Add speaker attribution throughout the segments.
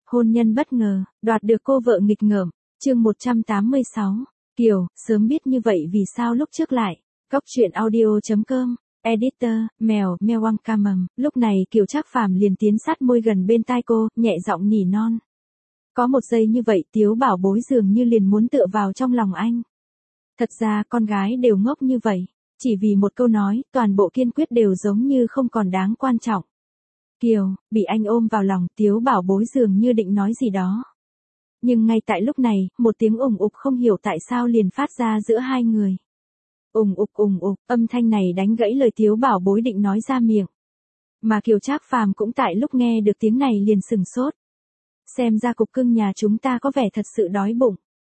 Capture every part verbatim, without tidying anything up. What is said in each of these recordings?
Speaker 1: Hôn nhân bất ngờ, đoạt được cô vợ nghịch ngợm, chương một trăm tám mươi sáu. Kiều, sớm biết như vậy vì sao lúc trước lại. Góc truyện audio.com, editor, mèo, mèo Wang ca mầm. Lúc này Kiều Trác Phàm liền tiến sát môi gần bên tai cô, nhẹ giọng nỉ non. Có một giây như vậy Tiếu Bảo Bối dường như liền muốn tựa vào trong lòng anh. Thật ra con gái đều ngốc như vậy. Chỉ vì một câu nói, toàn bộ kiên quyết đều giống như không còn đáng quan trọng. Kiều, bị anh ôm vào lòng, Tiếu Bảo Bối dường như định nói gì đó. Nhưng ngay tại lúc này, một tiếng ùng ục không hiểu tại sao liền phát ra giữa hai người. Ùng ục ùng ục, âm thanh này đánh gãy lời Tiếu Bảo Bối định nói ra miệng. Mà Kiều Trác Phàm cũng tại lúc nghe được tiếng này liền sừng sốt. Xem ra cục cưng nhà chúng ta có vẻ thật sự đói bụng.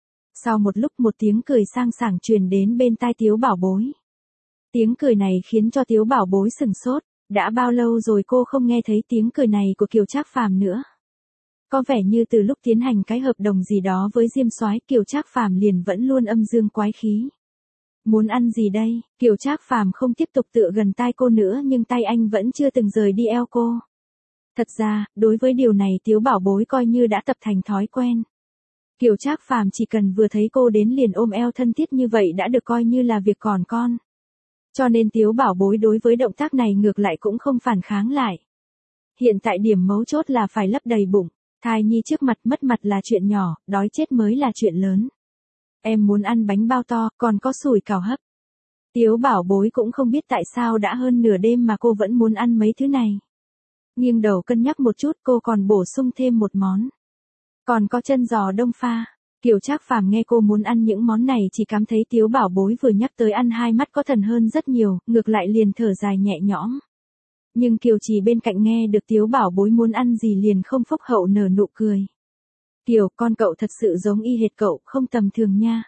Speaker 1: Sau một lúc một tiếng cười sang sảng truyền đến bên tai Tiếu Bảo Bối. Tiếng cười này khiến cho Tiếu Bảo Bối sừng sốt. Đã bao lâu rồi cô không nghe thấy tiếng cười này của Kiều Trác Phàm nữa. Có vẻ như từ lúc tiến hành cái hợp đồng gì đó với Diêm Soái, Kiều Trác Phàm liền vẫn luôn âm dương quái khí. Muốn ăn gì đây? Kiều Trác Phàm không tiếp tục tựa gần tai cô nữa nhưng tay anh vẫn chưa từng rời đi eo cô. Thật ra, đối với điều này Tiếu Bảo Bối coi như đã tập thành thói quen. Kiều Trác Phàm chỉ cần vừa thấy cô đến liền ôm eo thân thiết như vậy đã được coi như là việc còn con. Cho nên Tiếu Bảo Bối đối với động tác này ngược lại cũng không phản kháng lại. Hiện tại điểm mấu chốt là phải lấp đầy bụng, thai nhi trước mặt mất mặt là chuyện nhỏ, đói chết mới là chuyện lớn. Em muốn ăn bánh bao to, còn có sủi cảo hấp. Tiếu Bảo Bối cũng không biết tại sao đã hơn nửa đêm mà cô vẫn muốn ăn mấy thứ này. Nghiêng đầu cân nhắc một chút cô còn bổ sung thêm một món. Còn có chân giò đông pha. Kiều Trác Phàm nghe cô muốn ăn những món này chỉ cảm thấy Tiếu Bảo Bối vừa nhắc tới ăn hai mắt có thần hơn rất nhiều, ngược lại liền thở dài nhẹ nhõm. Nhưng Kiều Trì bên cạnh nghe được Tiếu Bảo Bối muốn ăn gì liền không phúc hậu nở nụ cười. Kiều, con cậu thật sự giống y hệt cậu, không tầm thường nha.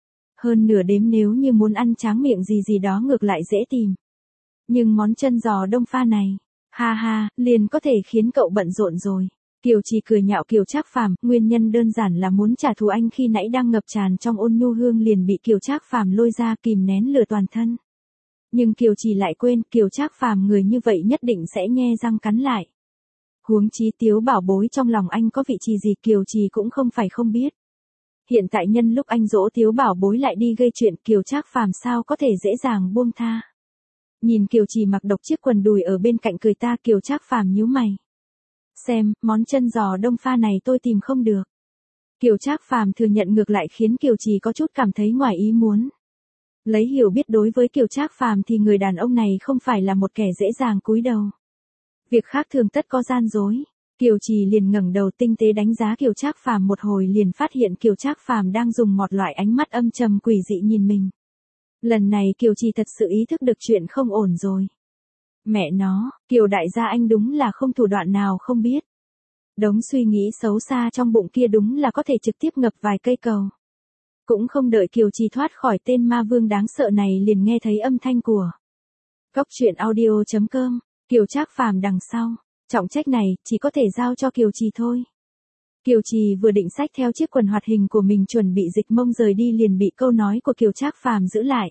Speaker 1: Hơn nửa đêm nếu như muốn ăn tráng miệng gì gì đó ngược lại dễ tìm. Nhưng món chân giò đông pha này, ha ha, liền có thể khiến cậu bận rộn rồi. Kiều Trì cười nhạo Kiều Trác Phàm, nguyên nhân đơn giản là muốn trả thù anh khi nãy đang ngập tràn trong ôn nhu hương liền bị Kiều Trác Phàm lôi ra kìm nén lửa toàn thân. Nhưng Kiều Trì lại quên, Kiều Trác Phàm người như vậy nhất định sẽ nhe răng cắn lại. Huống chí Tiếu Bảo Bối trong lòng anh có vị trí gì Kiều Trì cũng không phải không biết. Hiện tại nhân lúc anh dỗ Tiếu Bảo Bối lại đi gây chuyện, Kiều Trác Phàm sao có thể dễ dàng buông tha. Nhìn Kiều Trì mặc độc chiếc quần đùi ở bên cạnh cười ta, Kiều Trác Phàm nhíu mày. Xem, món chân giò đông pha này tôi tìm không được. Kiều Trác Phàm thừa nhận ngược lại khiến Kiều Trì có chút cảm thấy ngoài ý muốn. Lấy hiểu biết đối với Kiều Trác Phàm thì người đàn ông này không phải là một kẻ dễ dàng cúi đầu. Việc khác thường tất có gian dối. Kiều Trì liền ngẩng đầu tinh tế đánh giá Kiều Trác Phàm một hồi liền phát hiện Kiều Trác Phàm đang dùng một loại ánh mắt âm trầm quỷ dị nhìn mình. Lần này Kiều Trì thật sự ý thức được chuyện không ổn rồi. Mẹ nó, Kiều đại gia anh đúng là không thủ đoạn nào không biết. Đống suy nghĩ xấu xa trong bụng kia đúng là có thể trực tiếp ngập vài cây cầu. Cũng không đợi Kiều Trì thoát khỏi tên ma vương đáng sợ này liền nghe thấy âm thanh của Góc truyện audio.com, Kiều Trác Phàm đằng sau. Trọng trách này chỉ có thể giao cho Kiều Trì thôi. Kiều Trì vừa định xách theo chiếc quần hoạt hình của mình chuẩn bị dịch mông rời đi liền bị câu nói của Kiều Trác Phàm giữ lại.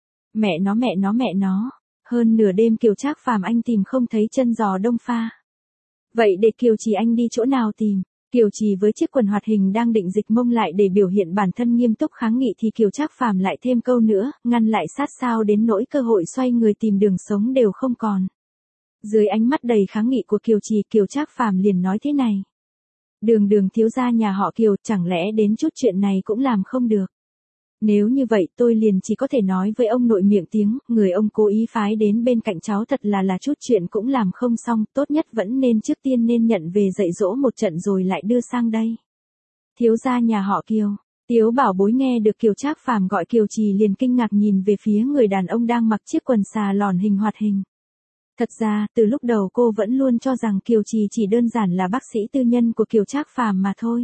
Speaker 1: Mẹ nó mẹ nó mẹ nó. Hơn nửa đêm Kiều Trác Phàm anh tìm không thấy chân giò đông pha. Vậy để Kiều Trì anh đi chỗ nào tìm? Kiều Trì với chiếc quần hoạt hình đang định dịch mông lại để biểu hiện bản thân nghiêm túc kháng nghị thì Kiều Trác Phàm lại thêm câu nữa, ngăn lại sát sao đến nỗi cơ hội xoay người tìm đường sống đều không còn. Dưới ánh mắt đầy kháng nghị của Kiều Trì, Kiều Trác Phàm liền nói thế này. Đường đường thiếu gia nhà họ Kiều, chẳng lẽ đến chút chuyện này cũng làm không được? Nếu như vậy tôi liền chỉ có thể nói với ông nội miệng tiếng, người ông cố ý phái đến bên cạnh cháu thật là là chút chuyện cũng làm không xong, tốt nhất vẫn nên trước tiên nên nhận về dạy dỗ một trận rồi lại đưa sang đây. Thiếu gia nhà họ Kiều, Tiếu Bảo Bối nghe được Kiều Trác Phàm gọi Kiều Trì liền kinh ngạc nhìn về phía người đàn ông đang mặc chiếc quần xà lòn hình hoạt hình. Thật ra, từ lúc đầu cô vẫn luôn cho rằng Kiều Trì chỉ đơn giản là bác sĩ tư nhân của Kiều Trác Phàm mà thôi.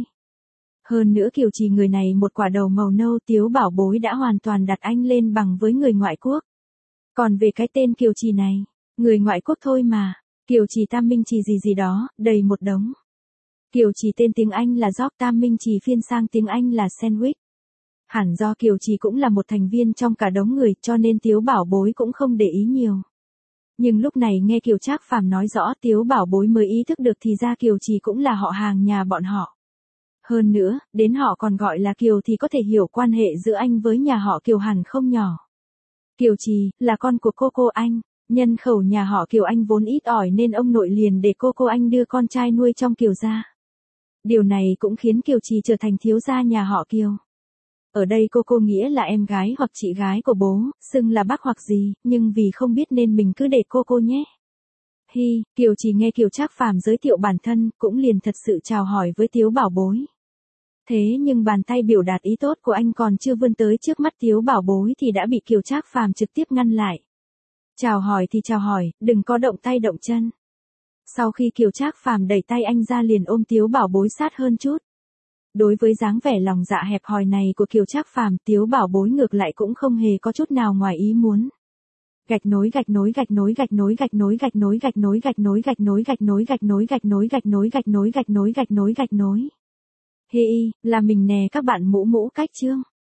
Speaker 1: Hơn nữa Kiều Trì người này một quả đầu màu nâu, Tiếu Bảo Bối đã hoàn toàn đặt anh lên bằng với người ngoại quốc. Còn về cái tên Kiều Trì này, người ngoại quốc thôi mà, Kiều Trì Tam Minh Trì gì gì đó, đầy một đống. Kiều Trì tên tiếng Anh là George, Tam Minh Trì phiên sang tiếng Anh là Sandwich. Hẳn do Kiều Trì cũng là một thành viên trong cả đống người cho nên Tiếu Bảo Bối cũng không để ý nhiều. Nhưng lúc này nghe Kiều Trác Phàm nói rõ Tiếu Bảo Bối mới ý thức được thì ra Kiều Trì cũng là họ hàng nhà bọn họ. Hơn nữa, đến họ còn gọi là Kiều thì có thể hiểu quan hệ giữa anh với nhà họ Kiều hẳn không nhỏ. Kiều Trì, là con của cô cô anh, nhân khẩu nhà họ Kiều anh vốn ít ỏi nên ông nội liền để cô cô anh đưa con trai nuôi trong Kiều gia. Điều này cũng khiến Kiều Trì trở thành thiếu gia nhà họ Kiều. Ở đây cô cô nghĩa là em gái hoặc chị gái của bố, xưng là bác hoặc gì, nhưng vì không biết nên mình cứ để cô cô nhé. Hi, Kiều Trì nghe Kiều Trác Phàm giới thiệu bản thân, cũng liền thật sự chào hỏi với Tiếu Bảo Bối. Thế nhưng bàn tay biểu đạt ý tốt của anh còn chưa vươn tới trước mắt Tiếu Bảo Bối thì đã bị Kiều Trác Phàm trực tiếp ngăn lại. Chào hỏi thì chào hỏi, đừng có động tay động chân. Sau khi Kiều Trác Phàm đẩy tay anh ra liền ôm Tiếu Bảo Bối sát hơn chút. Đối với dáng vẻ lòng dạ hẹp hòi này của Kiều Trác Phàm, Tiếu Bảo Bối ngược lại cũng không hề có chút nào ngoài ý muốn. Gạch nối gạch nối gạch nối gạch nối gạch nối gạch nối gạch nối gạch nối gạch nối gạch nối gạch nối gạch nối gạch nối gạch nối gạch nối gạch nối gạch nối. Hi, là mình nè các bạn mũ mũ cách chương.